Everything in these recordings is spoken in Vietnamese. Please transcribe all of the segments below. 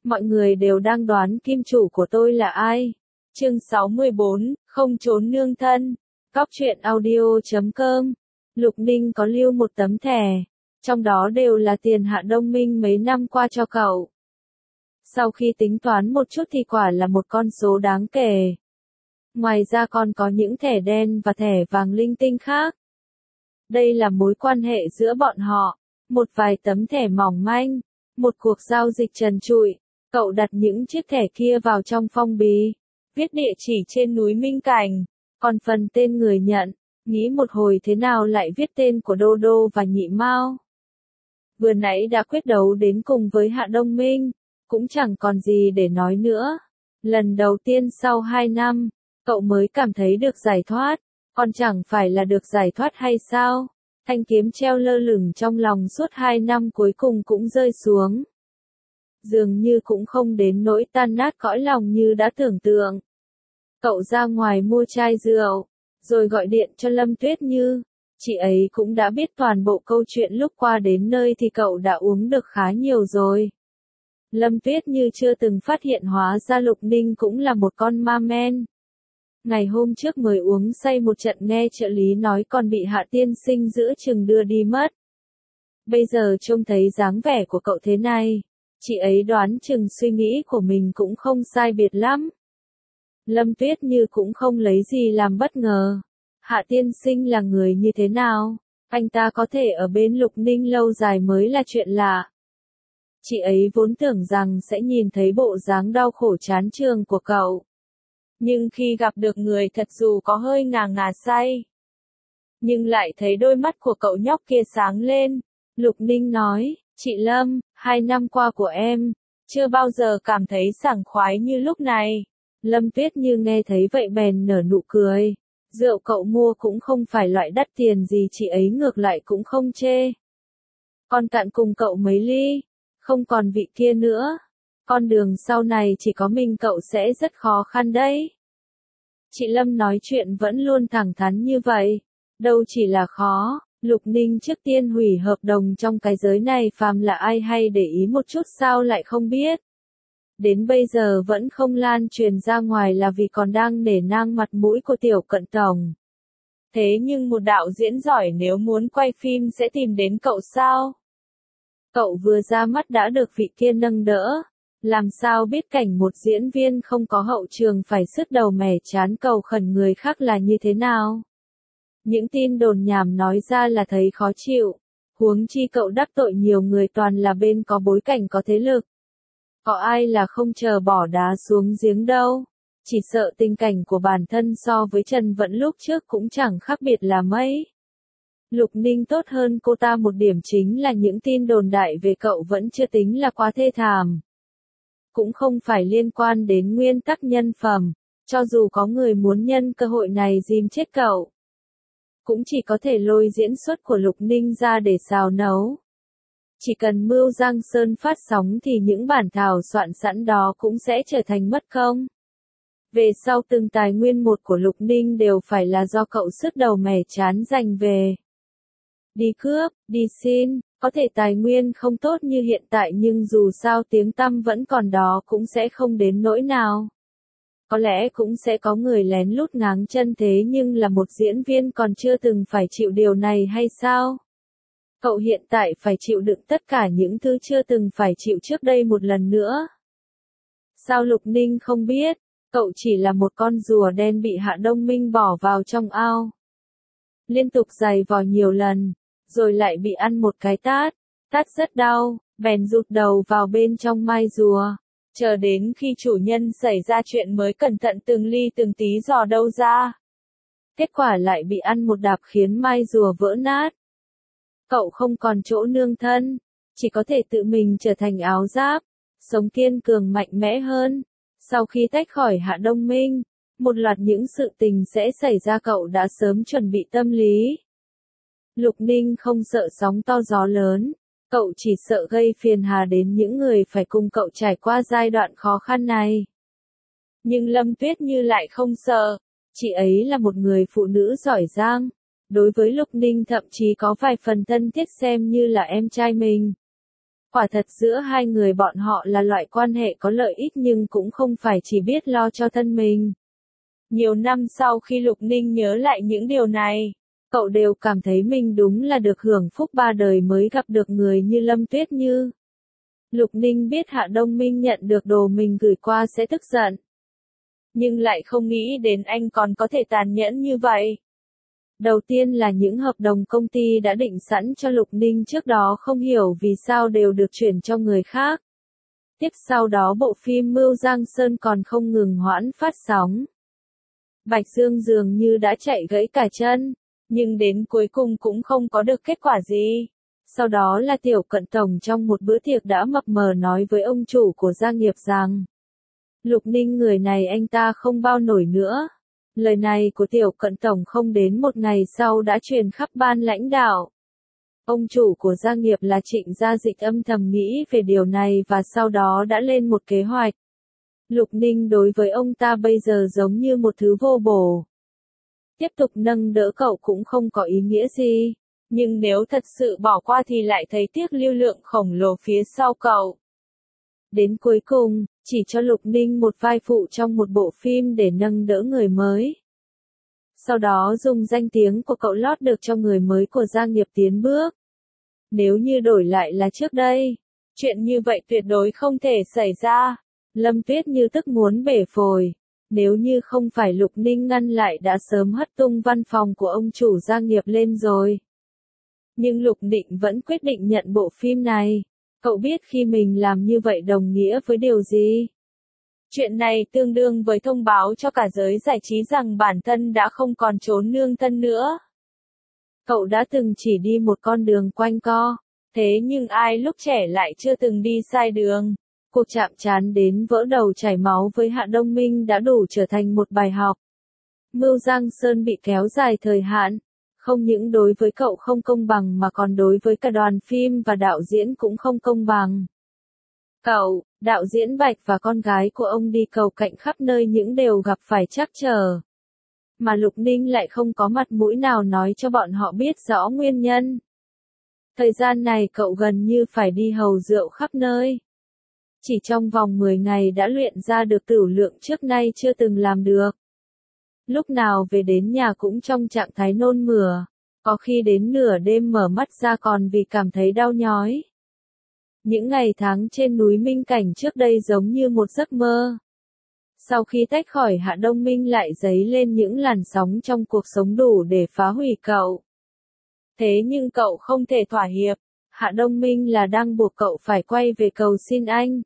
Mọi người đều đang đoán kim chủ của tôi là ai. Chương 64, không trốn nương thân. Cóc truyện audio.com. Lục Ninh có lưu một tấm thẻ, trong đó đều là tiền Hạ Đông Minh mấy năm qua cho cậu. Sau khi tính toán một chút thì quả là một con số đáng kể. Ngoài ra còn có những thẻ đen và thẻ vàng linh tinh khác. Đây là mối quan hệ giữa bọn họ, một vài tấm thẻ mỏng manh, một cuộc giao dịch trần trụi. Cậu đặt những chiếc thẻ kia vào trong phong bì, viết địa chỉ trên núi Minh Cảnh, còn phần tên người nhận, nghĩ một hồi thế nào lại viết tên của Đô Đô và Nhị Mao. Vừa nãy đã quyết đấu đến cùng với Hạ Đông Minh, cũng chẳng còn gì để nói nữa. Lần đầu tiên sau 2 năm, cậu mới cảm thấy được giải thoát, còn chẳng phải là được giải thoát hay sao? Thanh kiếm treo lơ lửng trong lòng suốt 2 năm cuối cùng cũng rơi xuống. Dường như cũng không đến nỗi tan nát cõi lòng như đã tưởng tượng. Cậu ra ngoài mua chai rượu, rồi gọi điện cho Lâm Tuyết Như. Chị ấy cũng đã biết toàn bộ câu chuyện lúc qua đến nơi thì cậu đã uống được khá nhiều rồi. Lâm Tuyết Như chưa từng phát hiện hóa ra Lục Ninh cũng là một con ma men. Ngày hôm trước mới uống say một trận nghe trợ lý nói còn bị Hạ tiên sinh giữa chừng đưa đi mất. Bây giờ trông thấy dáng vẻ của cậu thế này, chị ấy đoán chừng suy nghĩ của mình cũng không sai biệt lắm. Lâm Tuyết Như cũng không lấy gì làm bất ngờ. Hạ tiên sinh là người như thế nào? Anh ta có thể ở bên Lục Ninh lâu dài mới là chuyện lạ. Chị ấy vốn tưởng rằng sẽ nhìn thấy bộ dáng đau khổ chán chường của cậu. Nhưng khi gặp được người thật dù có hơi ngà ngà say, nhưng lại thấy đôi mắt của cậu nhóc kia sáng lên. Lục Ninh nói, chị Lâm, 2 năm qua của em, chưa bao giờ cảm thấy sảng khoái như lúc này. Lâm Tuyết Như nghe thấy vậy bèn nở nụ cười. Rượu cậu mua cũng không phải loại đắt tiền gì, chị ấy ngược lại cũng không chê. Con cạn cùng cậu mấy ly, không còn vị kia nữa. Con đường sau này chỉ có mình cậu sẽ rất khó khăn đấy. Chị Lâm nói chuyện vẫn luôn thẳng thắn như vậy. Đâu chỉ là khó, Lục Ninh trước tiên hủy hợp đồng trong cái giới này, phàm là ai hay để ý một chút sao lại không biết. Đến bây giờ vẫn không lan truyền ra ngoài là vì còn đang nể nang mặt mũi của Tiểu Cận Tổng. Thế nhưng một đạo diễn giỏi nếu muốn quay phim sẽ tìm đến cậu sao? Cậu vừa ra mắt đã được vị kia nâng đỡ. Làm sao biết cảnh một diễn viên không có hậu trường phải sứt đầu mẻ chán cầu khẩn người khác là như thế nào? Những tin đồn nhảm nói ra là thấy khó chịu. Huống chi cậu đắc tội nhiều người toàn là bên có bối cảnh có thế lực. Có ai là không chờ bỏ đá xuống giếng đâu. Chỉ sợ tình cảnh của bản thân so với Trần Vận lúc trước cũng chẳng khác biệt là mấy. Lục Ninh tốt hơn cô ta một điểm chính là những tin đồn đại về cậu vẫn chưa tính là quá thê thảm. Cũng không phải liên quan đến nguyên tắc nhân phẩm, cho dù có người muốn nhân cơ hội này dìm chết cậu, cũng chỉ có thể lôi diễn xuất của Lục Ninh ra để xào nấu. Chỉ cần mưu Giang Sơn phát sóng thì những bản thảo soạn sẵn đó cũng sẽ trở thành mất công. Về sau từng tài nguyên một của Lục Ninh đều phải là do cậu sứt đầu mẻ chán giành về. Đi cướp, đi xin, có thể tài nguyên không tốt như hiện tại nhưng dù sao tiếng tăm vẫn còn đó cũng sẽ không đến nỗi nào. Có lẽ cũng sẽ có người lén lút ngáng chân thế nhưng là một diễn viên còn chưa từng phải chịu điều này hay sao? Cậu hiện tại phải chịu đựng tất cả những thứ chưa từng phải chịu trước đây một lần nữa. Sao Lục Ninh không biết, cậu chỉ là một con rùa đen bị Hạ Đông Minh bỏ vào trong ao. Liên tục giày vò nhiều lần, rồi lại bị ăn một cái tát rất đau, bèn rụt đầu vào bên trong mai rùa. Chờ đến khi chủ nhân xảy ra chuyện mới cẩn thận từng ly từng tí dò đâu ra. Kết quả lại bị ăn một đạp khiến mai rùa vỡ nát. Cậu không còn chỗ nương thân, chỉ có thể tự mình trở thành áo giáp, sống kiên cường mạnh mẽ hơn. Sau khi tách khỏi Hạ Đông Minh, một loạt những sự tình sẽ xảy ra, cậu đã sớm chuẩn bị tâm lý. Lục Ninh không sợ sóng to gió lớn, cậu chỉ sợ gây phiền hà đến những người phải cùng cậu trải qua giai đoạn khó khăn này. Nhưng Lâm Tuyết Như lại không sợ, chị ấy là một người phụ nữ giỏi giang. Đối với Lục Ninh thậm chí có vài phần thân thiết xem như là em trai mình. Quả thật giữa hai người bọn họ là loại quan hệ có lợi ích nhưng cũng không phải chỉ biết lo cho thân mình. Nhiều năm sau khi Lục Ninh nhớ lại những điều này, cậu đều cảm thấy mình đúng là được hưởng phúc ba đời mới gặp được người như Lâm Tuyết Như. Lục Ninh biết Hạ Đông Minh nhận được đồ mình gửi qua sẽ tức giận. Nhưng lại không nghĩ đến anh còn có thể tàn nhẫn như vậy. Đầu tiên là những hợp đồng công ty đã định sẵn cho Lục Ninh trước đó không hiểu vì sao đều được chuyển cho người khác. Tiếp sau đó bộ phim Mưu Giang Sơn còn không ngừng hoãn phát sóng. Bạch Dương dường như đã chạy gãy cả chân, nhưng đến cuối cùng cũng không có được kết quả gì. Sau đó là Tiểu Cận Tổng trong một bữa tiệc đã mập mờ nói với ông chủ của gia nghiệp rằng Lục Ninh người này anh ta không bao nổi nữa. Lời này của Tiểu Cận Tổng không đến một ngày sau đã truyền khắp ban lãnh đạo. Ông chủ của gia nghiệp là Trịnh Gia Dịch âm thầm nghĩ về điều này và sau đó đã lên một kế hoạch. Lục Ninh đối với ông ta bây giờ giống như một thứ vô bổ. Tiếp tục nâng đỡ cậu cũng không có ý nghĩa gì. Nhưng nếu thật sự bỏ qua thì lại thấy tiếc lưu lượng khổng lồ phía sau cậu. Đến cuối cùng, chỉ cho Lục Ninh một vai phụ trong một bộ phim để nâng đỡ người mới. Sau đó dùng danh tiếng của cậu lót được cho người mới của gia nghiệp tiến bước. Nếu như đổi lại là trước đây, chuyện như vậy tuyệt đối không thể xảy ra. Lâm Tuyết Như tức muốn bể phổi. Nếu như không phải Lục Ninh ngăn lại đã sớm hất tung văn phòng của ông chủ gia nghiệp lên rồi. Nhưng Lục Định vẫn quyết định nhận bộ phim này. Cậu biết khi mình làm như vậy đồng nghĩa với điều gì? Chuyện này tương đương với thông báo cho cả giới giải trí rằng bản thân đã không còn trốn nương thân nữa. Cậu đã từng chỉ đi một con đường quanh co, thế nhưng ai lúc trẻ lại chưa từng đi sai đường. Cuộc chạm trán đến vỡ đầu chảy máu với Hạ Đông Minh đã đủ trở thành một bài học. Mưu Giang Sơn bị kéo dài thời hạn, không những đối với cậu không công bằng mà còn đối với cả đoàn phim và đạo diễn cũng không công bằng. Cậu, đạo diễn Bạch và con gái của ông đi cầu cạnh khắp nơi những đều gặp phải trắc trở. Mà Lục Ninh lại không có mặt mũi nào nói cho bọn họ biết rõ nguyên nhân. Thời gian này cậu gần như phải đi hầu rượu khắp nơi. Chỉ trong vòng 10 ngày đã luyện ra được tửu lượng trước nay chưa từng làm được. Lúc nào về đến nhà cũng trong trạng thái nôn mửa, có khi đến nửa đêm mở mắt ra còn vì cảm thấy đau nhói. Những ngày tháng trên núi Minh Cảnh trước đây giống như một giấc mơ. Sau khi tách khỏi Hạ Đông Minh lại dấy lên những làn sóng trong cuộc sống đủ để phá hủy cậu. Thế nhưng cậu không thể thỏa hiệp, Hạ Đông Minh là đang buộc cậu phải quay về cầu xin anh.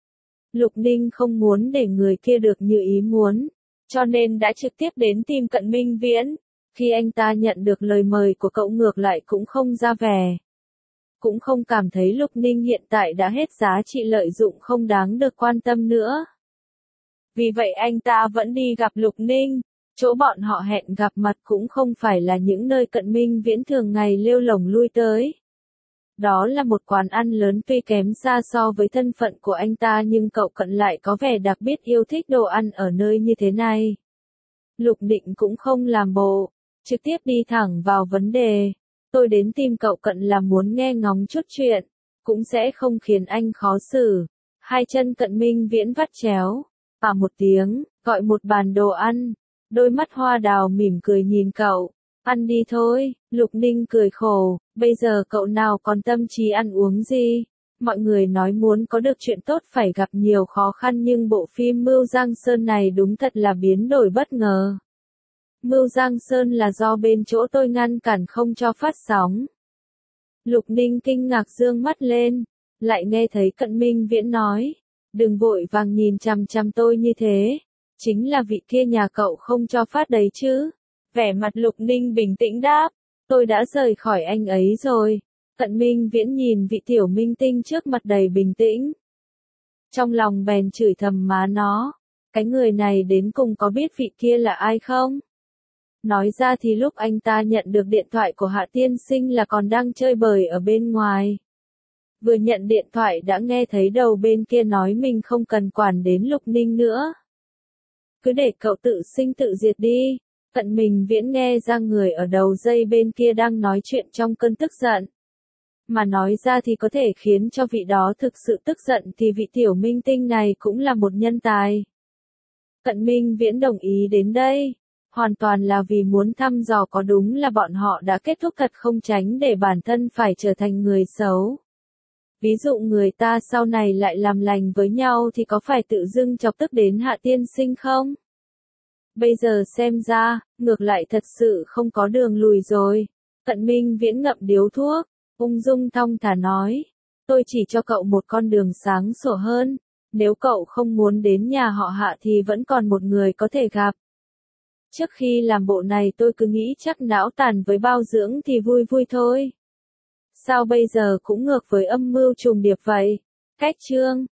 Lục Ninh không muốn để người kia được như ý muốn, cho nên đã trực tiếp đến tìm Cận Minh Viễn. Khi anh ta nhận được lời mời của cậu ngược lại cũng không ra vẻ. Cũng không cảm thấy Lục Ninh hiện tại đã hết giá trị lợi dụng không đáng được quan tâm nữa. Vì vậy anh ta vẫn đi gặp Lục Ninh, chỗ bọn họ hẹn gặp mặt cũng không phải là những nơi Cận Minh Viễn thường ngày lêu lổng lui tới. Đó là một quán ăn lớn tuy kém xa so với thân phận của anh ta nhưng cậu Cận lại có vẻ đặc biệt yêu thích đồ ăn ở nơi như thế này. Lục Định cũng không làm bộ, trực tiếp đi thẳng vào vấn đề. Tôi đến tìm cậu Cận là muốn nghe ngóng chút chuyện, cũng sẽ không khiến anh khó xử. Hai chân Cận Minh Viễn vắt chéo, một tiếng, gọi một bàn đồ ăn. Đôi mắt hoa đào mỉm cười nhìn cậu. Ăn đi thôi, Lục Ninh cười khổ, bây giờ cậu nào còn tâm trí ăn uống gì. Mọi người nói muốn có được chuyện tốt phải gặp nhiều khó khăn nhưng bộ phim Mưu Giang Sơn này đúng thật là biến đổi bất ngờ. Mưu Giang Sơn là do bên chỗ tôi ngăn cản không cho phát sóng. Lục Ninh kinh ngạc dương mắt lên, lại nghe thấy Cận Minh Viễn nói, đừng vội vàng nhìn chằm chằm tôi như thế, chính là vị kia nhà cậu không cho phát đấy chứ. Vẻ mặt Lục Ninh bình tĩnh đáp, tôi đã rời khỏi anh ấy rồi. Cận Minh Viễn nhìn vị tiểu minh tinh trước mặt đầy bình tĩnh. Trong lòng bèn chửi thầm má nó, cái người này đến cùng có biết vị kia là ai không? Nói ra thì lúc anh ta nhận được điện thoại của Hạ Tiên Sinh là còn đang chơi bời ở bên ngoài. Vừa nhận điện thoại đã nghe thấy đầu bên kia nói mình không cần quản đến Lục Ninh nữa. Cứ để cậu tự sinh tự diệt đi. Cận Minh Viễn nghe ra người ở đầu dây bên kia đang nói chuyện trong cơn tức giận. mà nói ra thì có thể khiến cho vị đó thực sự tức giận thì vị tiểu minh tinh này cũng là một nhân tài. Cận Minh Viễn đồng ý đến đây, hoàn toàn là vì muốn thăm dò có đúng là bọn họ đã kết thúc thật không, tránh để bản thân phải trở thành người xấu. Ví dụ người ta sau này lại làm lành với nhau thì có phải tự dưng chọc tức đến Hạ tiên sinh không? Bây giờ xem ra, ngược lại thật sự không có đường lùi rồi. Cận Minh Viễn ngậm điếu thuốc, ung dung thong thả nói. Tôi chỉ cho cậu một con đường sáng sủa hơn. Nếu cậu không muốn đến nhà họ Hạ thì vẫn còn một người có thể gặp. Trước khi làm bộ này tôi cứ nghĩ chắc não tàn với bao dưỡng thì vui vui thôi. Sao bây giờ cũng ngược với âm mưu trùng điệp vậy? Cách chương